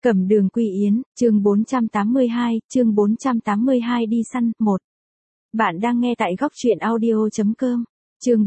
Cẩm Đường Quy Yến, chương 482 đi săn, 1. Bạn đang nghe tại góc truyện audio.com. Chương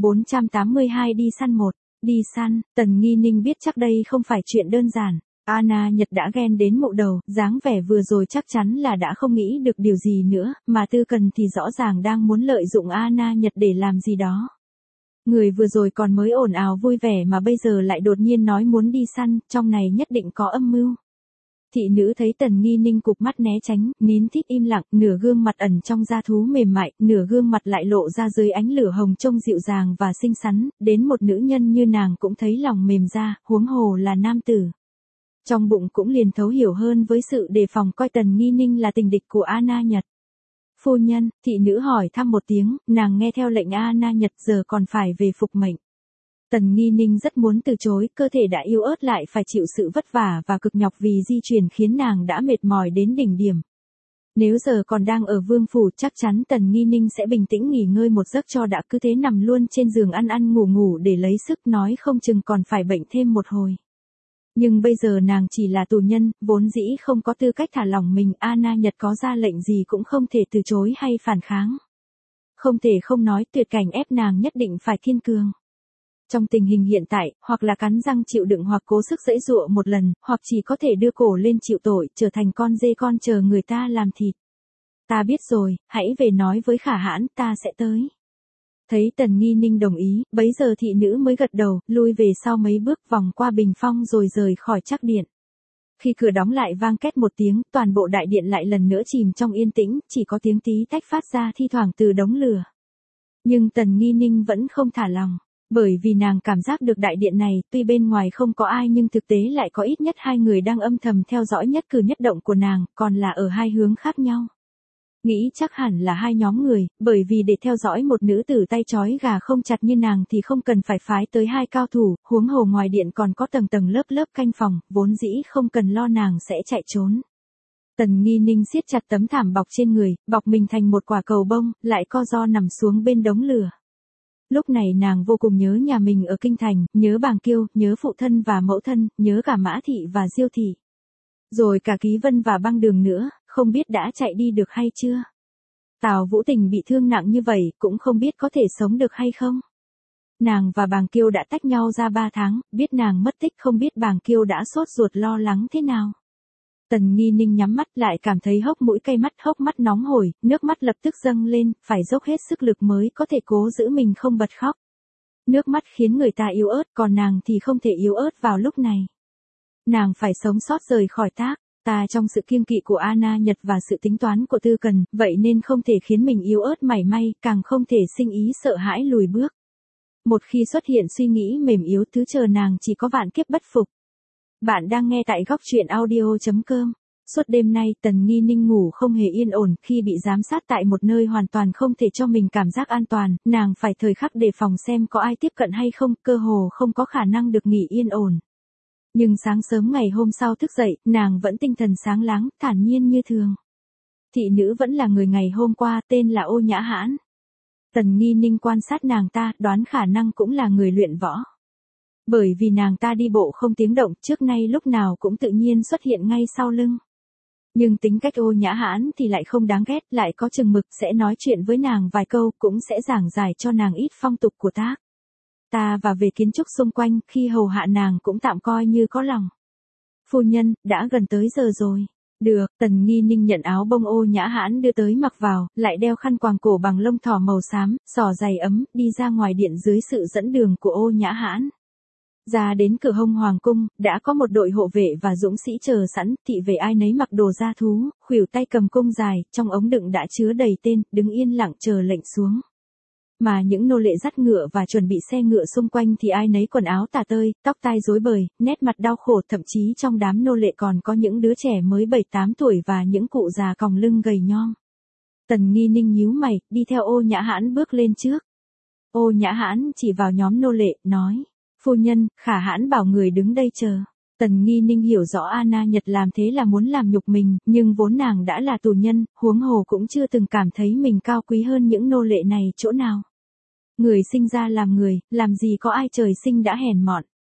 482 đi săn 1. Đi săn, Tần Nghi Ninh biết chắc đây không phải chuyện đơn giản. Anna Nhật đã ghen đến mụ đầu, dáng vẻ vừa rồi chắc chắn là đã không nghĩ được điều gì nữa, mà Tư Cần thì rõ ràng đang muốn lợi dụng Anna Nhật để làm gì đó. Người vừa rồi còn mới ồn ào vui vẻ mà bây giờ lại đột nhiên nói muốn đi săn, trong này nhất định có âm mưu. Thị nữ thấy Tần Nghi Ninh cụp mắt né tránh, nín thít im lặng, nửa gương mặt ẩn trong da thú mềm mại, nửa gương mặt lại lộ ra dưới ánh lửa hồng trông dịu dàng và xinh xắn, đến một nữ nhân như nàng cũng thấy lòng mềm ra, huống hồ là nam tử. Trong bụng cũng liền thấu hiểu hơn với sự đề phòng coi Tần Nghi Ninh là tình địch của Anna Nhật. Phu nhân, thị nữ hỏi thăm một tiếng, nàng nghe theo lệnh Anna Nhật giờ còn phải về phục mệnh. Tần Nghi Ninh rất muốn từ chối, cơ thể đã yếu ớt lại phải chịu sự vất vả và cực nhọc vì di chuyển khiến nàng đã mệt mỏi đến đỉnh điểm. Nếu giờ còn đang ở vương phủ chắc chắn Tần Nghi Ninh sẽ bình tĩnh nghỉ ngơi một giấc cho đã, cứ thế nằm luôn trên giường ăn ngủ để lấy sức, nói không chừng còn phải bệnh thêm một hồi. Nhưng bây giờ nàng chỉ là tù nhân, vốn dĩ không có tư cách thả lỏng mình, Anna Nhật có ra lệnh gì cũng không thể từ chối hay phản kháng. Không thể không nói tuyệt cảnh ép nàng nhất định phải kiên cường. Trong tình hình hiện tại, hoặc là cắn răng chịu đựng hoặc cố sức giãy giụa một lần, hoặc chỉ có thể đưa cổ lên chịu tội, trở thành con dê con chờ người ta làm thịt. Ta biết rồi, hãy về nói với Khả Hãn, ta sẽ tới. Thấy Tần Nghi Ninh đồng ý, bấy giờ thị nữ mới gật đầu, lui về sau mấy bước vòng qua bình phong rồi rời khỏi trắc điện. Khi cửa đóng lại vang két một tiếng, toàn bộ đại điện lại lần nữa chìm trong yên tĩnh, chỉ có tiếng tí tách phát ra thi thoảng từ đống lửa. Nhưng Tần Nghi Ninh vẫn không thả lòng. Bởi vì nàng cảm giác được đại điện này, tuy bên ngoài không có ai nhưng thực tế lại có ít nhất hai người đang âm thầm theo dõi nhất cử nhất động của nàng, còn là ở hai hướng khác nhau. Nghĩ chắc hẳn là hai nhóm người, bởi vì để theo dõi một nữ tử tay trói gà không chặt như nàng thì không cần phải phái tới hai cao thủ, huống hồ ngoài điện còn có tầng tầng lớp canh phòng, vốn dĩ không cần lo nàng sẽ chạy trốn. Tần Nghi Ninh siết chặt tấm thảm bọc trên người, bọc mình thành một quả cầu bông, lại co ro nằm xuống bên đống lửa. Lúc này nàng vô cùng nhớ nhà mình ở Kinh Thành, nhớ Bàng Kiêu, nhớ phụ thân và mẫu thân, nhớ cả Mã Thị và Diêu Thị. Rồi cả Ký Vân và Băng Đường nữa, không biết đã chạy đi được hay chưa. Tào Vũ Tình bị thương nặng như vậy, cũng không biết có thể sống được hay không. Nàng và Bàng Kiêu đã tách nhau ra 3 tháng, biết nàng mất tích không biết Bàng Kiêu đã sốt ruột lo lắng thế nào. Tần Nghi Ninh nhắm mắt lại cảm thấy hốc mũi cay mắt, hốc mắt nóng hổi, nước mắt lập tức dâng lên, phải dốc hết sức lực mới có thể cố giữ mình không bật khóc. Nước mắt khiến người ta yếu ớt, còn nàng thì không thể yếu ớt vào lúc này. Nàng phải sống sót rời khỏi Tác, ta trong sự kiêng kỵ của Anna Nhật và sự tính toán của Tư Cần, vậy nên không thể khiến mình yếu ớt mảy may, càng không thể sinh ý sợ hãi lùi bước. Một khi xuất hiện suy nghĩ mềm yếu thứ chờ nàng chỉ có vạn kiếp bất phục. Bạn đang nghe tại góc truyện audio.com. Suốt đêm nay Tần Nghi Ninh ngủ không hề yên ổn, khi bị giám sát tại một nơi hoàn toàn không thể cho mình cảm giác an toàn, nàng phải thời khắc đề phòng xem có ai tiếp cận hay không, cơ hồ không có khả năng được nghỉ yên ổn. Nhưng sáng sớm ngày hôm sau thức dậy, nàng vẫn tinh thần sáng láng, thản nhiên như thường. Thị nữ vẫn là người ngày hôm qua, tên là Ô Nhã Hãn. Tần Nghi Ninh quan sát nàng ta, đoán khả năng cũng là người luyện võ. Bởi vì nàng ta đi bộ không tiếng động, trước nay lúc nào cũng tự nhiên xuất hiện ngay sau lưng. Nhưng tính cách Ô Nhã Hãn thì lại không đáng ghét, lại có chừng mực, sẽ nói chuyện với nàng vài câu, cũng sẽ giảng giải cho nàng ít phong tục của Tác. Ta và về kiến trúc xung quanh, khi hầu hạ nàng cũng tạm coi như có lòng. Phu nhân, đã gần tới giờ rồi. Được, Tần Nghi Ninh nhận áo bông Ô Nhã Hãn đưa tới mặc vào, lại đeo khăn quàng cổ bằng lông thỏ màu xám, xỏ giày ấm, đi ra ngoài điện dưới sự dẫn đường của Ô Nhã Hãn. Ra đến cửa hông hoàng cung, đã có một đội hộ vệ và dũng sĩ chờ sẵn, thị vệ ai nấy mặc đồ da thú, khuỷu tay cầm cung dài, trong ống đựng đã chứa đầy tên, đứng yên lặng chờ lệnh xuống. Mà những nô lệ dắt ngựa và chuẩn bị xe ngựa xung quanh thì ai nấy quần áo tả tơi, tóc tai rối bời, nét mặt đau khổ, thậm chí trong đám nô lệ còn có những đứa trẻ mới 7-8 tuổi và những cụ già còng lưng gầy nhom. Tần Nghi Ninh nhíu mày, đi theo Ô Nhã Hãn bước lên trước. Ô Nhã Hãn chỉ vào nhóm nô lệ, nói: Phu nhân, Khả Hãn bảo người đứng đây chờ. Tần Nghi Ninh hiểu rõ Anna Nhật làm thế là muốn làm nhục mình, nhưng vốn nàng đã là tù nhân, huống hồ cũng chưa từng cảm thấy mình cao quý hơn những nô lệ này chỗ nào. Người sinh ra làm người, làm gì có ai trời sinh đã hèn mọn.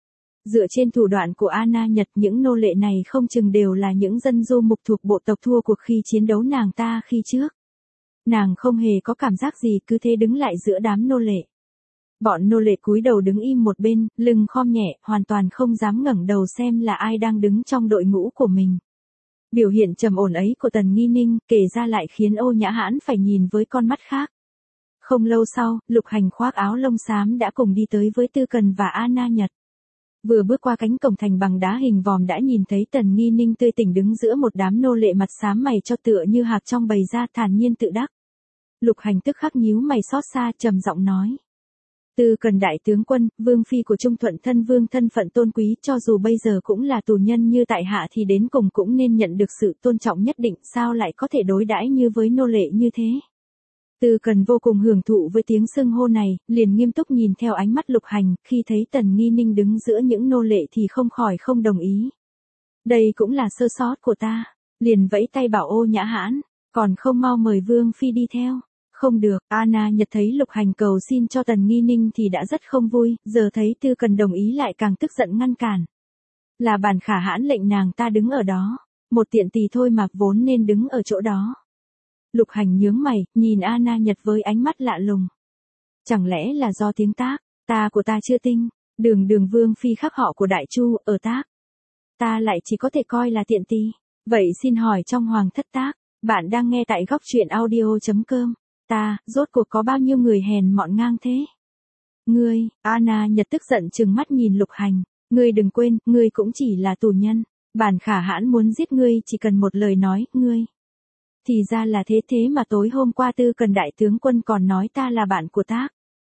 Dựa trên thủ đoạn của Anna Nhật, những nô lệ này không chừng đều là những dân du mục thuộc bộ tộc thua cuộc khi chiến đấu nàng ta khi trước. Nàng không hề có cảm giác gì, cứ thế đứng lại giữa đám nô lệ. Bọn nô lệ cúi đầu đứng im một bên, lưng khom nhẹ, hoàn toàn không dám ngẩng đầu xem là ai đang đứng trong đội ngũ của mình. Biểu hiện trầm ổn ấy của Tần Nghi Ninh kể ra lại khiến Ô Nhã Hãn phải nhìn với con mắt khác. Không lâu sau, Lục Hành khoác áo lông xám đã cùng đi tới với Tư Cần và Anna Nhật. Vừa bước qua cánh cổng thành bằng đá hình vòm đã nhìn thấy Tần Nghi Ninh tươi tỉnh đứng giữa một đám nô lệ mặt xám mày cho tựa như hạc trong bầy ra, thản nhiên tự đắc. Lục Hành tức khắc nhíu mày xót xa, trầm giọng nói. Tư Cần đại tướng quân, vương phi của Trung Thuận thân vương, thân phận tôn quý, cho dù bây giờ cũng là tù nhân như tại hạ thì đến cùng cũng nên nhận được sự tôn trọng nhất định, sao lại có thể đối đãi như với nô lệ như thế. Tư Cần vô cùng hưởng thụ với tiếng xưng hô này, liền nghiêm túc nhìn theo ánh mắt Lục Hành, khi thấy Tần Nghi Ninh đứng giữa những nô lệ thì không khỏi không đồng ý. Đây cũng là sơ sót của ta, liền vẫy tay bảo Ô Nhã Hãn, còn không mau mời vương phi đi theo. Không được, Anna Nhật thấy Lục Hành cầu xin cho Tần Nghi Ninh thì đã rất không vui, giờ thấy Tư Cần đồng ý lại càng tức giận ngăn cản. Là bản Khả Hãn lệnh nàng ta đứng ở đó, một tiện tỳ thôi mà vốn nên đứng ở chỗ đó. Lục Hành nhướng mày, nhìn Anna Nhật với ánh mắt lạ lùng. Chẳng lẽ là do tiếng Tác, của ta chưa tinh, đường vương phi khắc họ của Đại Chu, ở Tác. Ta lại chỉ có thể coi là tiện tỳ. Vậy xin hỏi trong hoàng thất Tác, bạn đang nghe tại góc truyện audio.com. Rốt cuộc có bao nhiêu người hèn mọn ngang thế? Ngươi, Anna Nhật tức giận trừng mắt nhìn Lục Hành, ngươi đừng quên, ngươi cũng chỉ là tù nhân, bản Khả Hãn muốn giết ngươi chỉ cần một lời nói, ngươi. Thì ra là thế mà tối hôm qua Tư Cần đại tướng quân còn nói ta là bạn của Tác.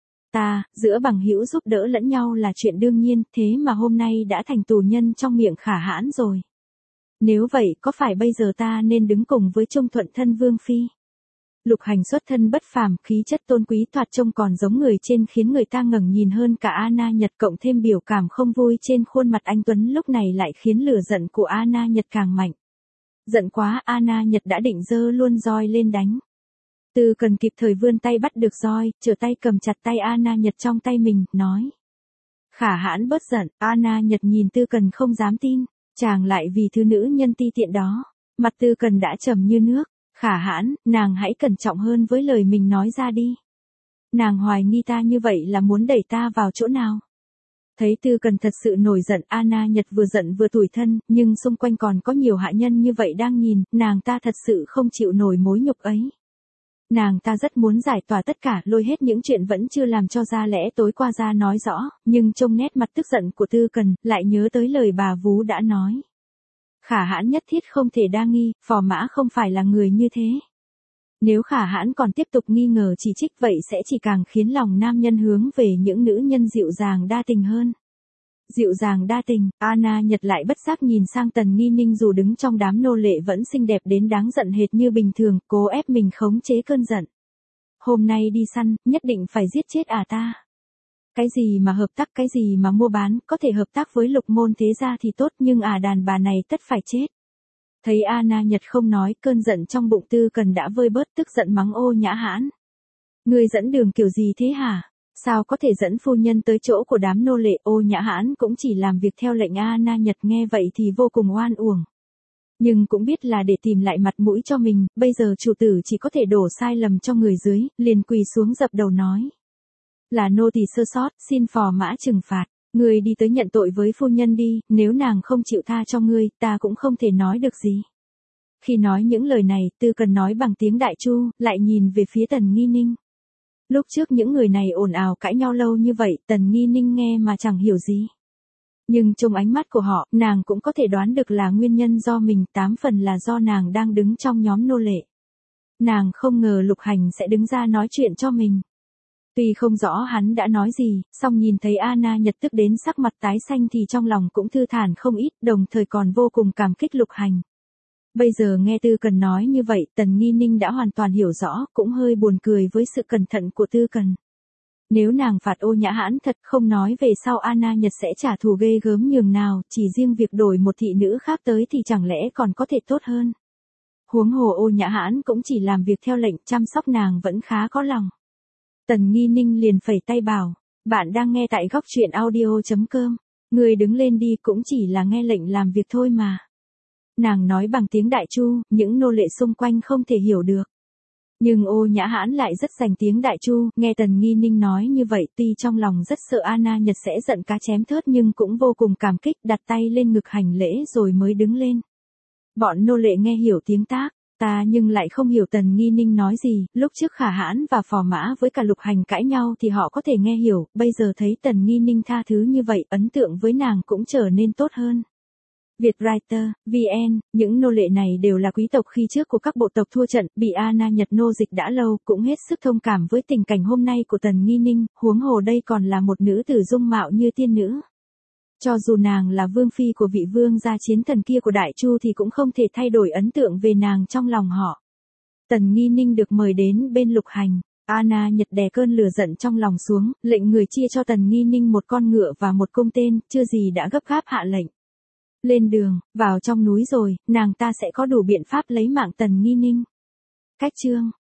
Giữa bằng hữu giúp đỡ lẫn nhau là chuyện đương nhiên, thế mà hôm nay đã thành tù nhân trong miệng Khả Hãn rồi. Nếu vậy, có phải bây giờ ta nên đứng cùng với Trung Thuận thân vương phi? Lục Hành xuất thân bất phàm, khí chất tôn quý thoạt trông còn giống người trên, khiến người ta ngẩng nhìn hơn cả Anna Nhật, cộng thêm biểu cảm không vui trên khuôn mặt anh tuấn lúc này lại khiến lửa giận của Anna Nhật càng mạnh. Giận quá, Anna Nhật đã định giơ luôn roi lên đánh. Tư Cần kịp thời vươn tay bắt được roi, trở tay cầm chặt tay Anna Nhật trong tay mình, nói. Khả Hãn bớt giận, Anna Nhật nhìn Tư Cần không dám tin, chàng lại vì thứ nữ nhân ti tiện đó. Mặt Tư Cần đã trầm như nước. Khả Hãn, nàng hãy cẩn trọng hơn với lời mình nói ra đi. Nàng hoài nghi ta như vậy là muốn đẩy ta vào chỗ nào? Thấy Tư Cần thật sự nổi giận, Anna Nhật vừa giận vừa tủi thân, nhưng xung quanh còn có nhiều hạ nhân như vậy đang nhìn, nàng ta thật sự không chịu nổi mối nhục ấy. Nàng ta rất muốn giải tỏa tất cả, lôi hết những chuyện vẫn chưa làm cho ra lẽ tối qua ra nói rõ, nhưng trông nét mặt tức giận của Tư Cần, lại nhớ tới lời bà vú đã nói. Khả Hãn nhất thiết không thể đa nghi, Phò Mã không phải là người như thế. Nếu Khả Hãn còn tiếp tục nghi ngờ chỉ trích vậy sẽ chỉ càng khiến lòng nam nhân hướng về những nữ nhân dịu dàng đa tình hơn. Dịu dàng đa tình, Anna Nhật lại bất giác nhìn sang Tần Nghi Ninh dù đứng trong đám nô lệ vẫn xinh đẹp đến đáng giận hệt như bình thường, cố ép mình khống chế cơn giận. Hôm nay đi săn, nhất định phải giết chết ta. Cái gì mà hợp tác, cái gì mà mua bán, có thể hợp tác với Lục môn thế gia thì tốt, nhưng đàn bà này tất phải chết. Thấy Anna Nhật không nói, cơn giận trong bụng Tư Cần đã vơi bớt, tức giận mắng Ô Nhã Hãn. Ngươi dẫn đường kiểu gì thế hả? Sao có thể dẫn phu nhân tới chỗ của đám nô lệ? Ô Nhã Hãn cũng chỉ làm việc theo lệnh Anna Nhật, nghe vậy thì vô cùng oan uổng. Nhưng cũng biết là để tìm lại mặt mũi cho mình, bây giờ chủ tử chỉ có thể đổ sai lầm cho người dưới, liền quỳ xuống dập đầu nói. Là nô tỳ sơ sót, xin Phò Mã trừng phạt. Ngươi đi tới nhận tội với phu nhân đi, nếu nàng không chịu tha cho ngươi, ta cũng không thể nói được gì. Khi nói những lời này, Tư Cần nói bằng tiếng Đại Chu, lại nhìn về phía Tần Nghi Ninh. Lúc trước những người này ồn ào cãi nhau lâu như vậy, Tần Nghi Ninh nghe mà chẳng hiểu gì. Nhưng trong ánh mắt của họ, nàng cũng có thể đoán được là nguyên nhân do mình, 8 phần là do nàng đang đứng trong nhóm nô lệ. Nàng không ngờ Lục Hành sẽ đứng ra nói chuyện cho mình. Tuy không rõ hắn đã nói gì, song nhìn thấy Anna Nhật tức đến sắc mặt tái xanh thì trong lòng cũng thư thản không ít, đồng thời còn vô cùng cảm kích Lục Hành. Bây giờ nghe Tư Cần nói như vậy, Tần Nghi Ninh đã hoàn toàn hiểu rõ, cũng hơi buồn cười với sự cẩn thận của Tư Cần. Nếu nàng phạt Ô Nhã Hãn thật, không nói về sau Anna Nhật sẽ trả thù ghê gớm nhường nào, chỉ riêng việc đổi một thị nữ khác tới thì chẳng lẽ còn có thể tốt hơn. Huống hồ Ô Nhã Hãn cũng chỉ làm việc theo lệnh, chăm sóc nàng vẫn khá có lòng. Tần Nghi Ninh liền phẩy tay bảo, bạn đang nghe tại góc truyện audio.com. Ngươi đứng lên đi, cũng chỉ là nghe lệnh làm việc thôi mà. Nàng nói bằng tiếng Đại Chu, những nô lệ xung quanh không thể hiểu được. Nhưng Ô Nhã Hãn lại rất sành tiếng Đại Chu, nghe Tần Nghi Ninh nói như vậy, tuy trong lòng rất sợ Anna Nhật sẽ giận cá chém thớt nhưng cũng vô cùng cảm kích, đặt tay lên ngực hành lễ rồi mới đứng lên. Bọn nô lệ nghe hiểu tiếng tác, ta nhưng lại không hiểu Tần Nghi Ninh nói gì, lúc trước Khả Hãn và Phò Mã với cả Lục Hành cãi nhau thì họ có thể nghe hiểu, bây giờ thấy Tần Nghi Ninh tha thứ như vậy, ấn tượng với nàng cũng trở nên tốt hơn. Vietwriter, VN, những nô lệ này đều là quý tộc khi trước của các bộ tộc thua trận, bị Anna Nhật nô dịch đã lâu, cũng hết sức thông cảm với tình cảnh hôm nay của Tần Nghi Ninh, huống hồ đây còn là một nữ tử dung mạo như tiên nữ. Cho dù nàng là vương phi của vị vương gia chiến thần kia của Đại Chu thì cũng không thể thay đổi ấn tượng về nàng trong lòng họ. Tần Nghi Ninh được mời đến bên Lục Hành. Anna Nhật đè cơn lửa giận trong lòng xuống, lệnh người chia cho Tần Nghi Ninh một con ngựa và một cung tên, chưa gì đã gấp gáp hạ lệnh. Lên đường, vào trong núi rồi, nàng ta sẽ có đủ biện pháp lấy mạng Tần Nghi Ninh. Cách chương